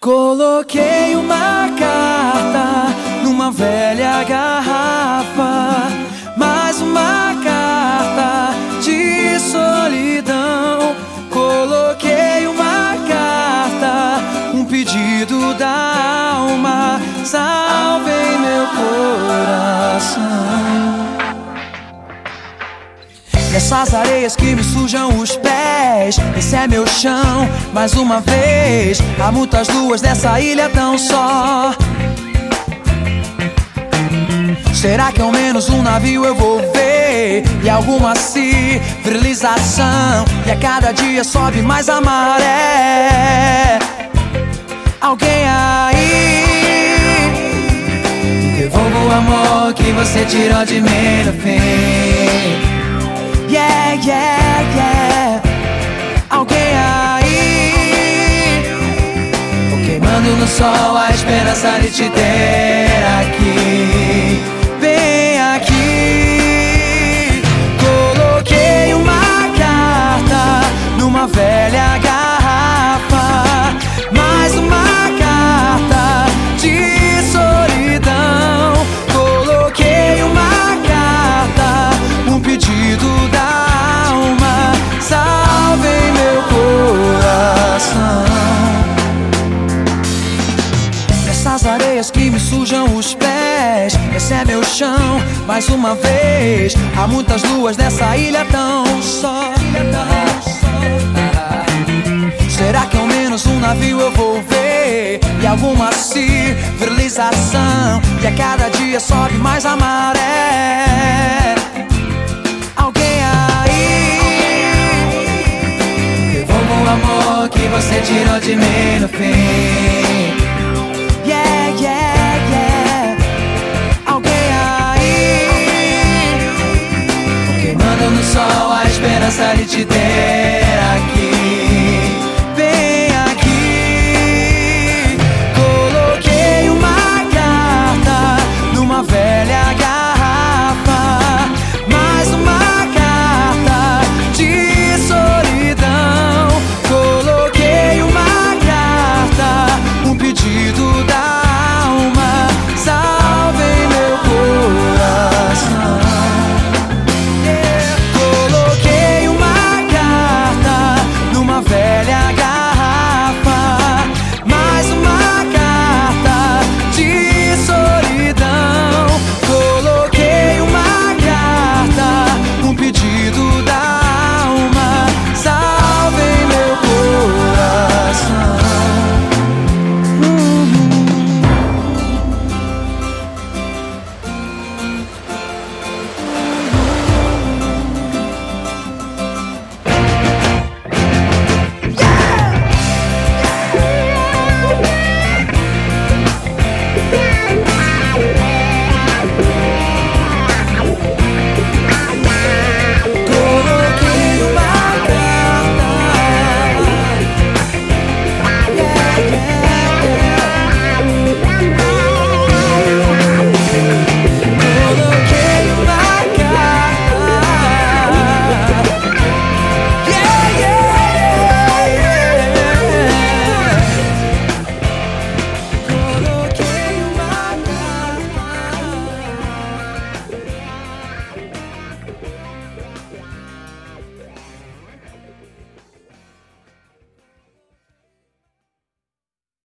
Coloquei uma carta numa velha garrafa, mais uma carta de solidão. Coloquei uma carta, um pedido da alma, salvei meu coração. Nessas areias que me sujam os pés, esse é meu chão, mais uma vez. Há muitas luas nessa ilha tão só. Será que ao menos um navio eu vou ver? E alguma civilização, e a cada dia sobe mais a maré. Alguém aí, devolva o amor que você tirou de mim no fim. Yeah, yeah, yeah. Alguém aí, queimando no sol a esperança de te ter aqui. Vem aqui. Coloquei uma carta numa velha garrafa, mais uma carta de solidão. Coloquei uma carta, um pedido da alma, salvei meu coração. Nessas areias que me sujam os pés, esse é meu chão, mais uma vez. Há muitas luas nessa ilha tão só. Será que ao menos um navio eu vou ver? E alguma civilização, e a cada dia sobe mais a maré. Alguém aí, devolva o amor que você tirou de mim no fim. Yeah, yeah, yeah. Alguém aí, queimando no sol a esperança de te ter aqui.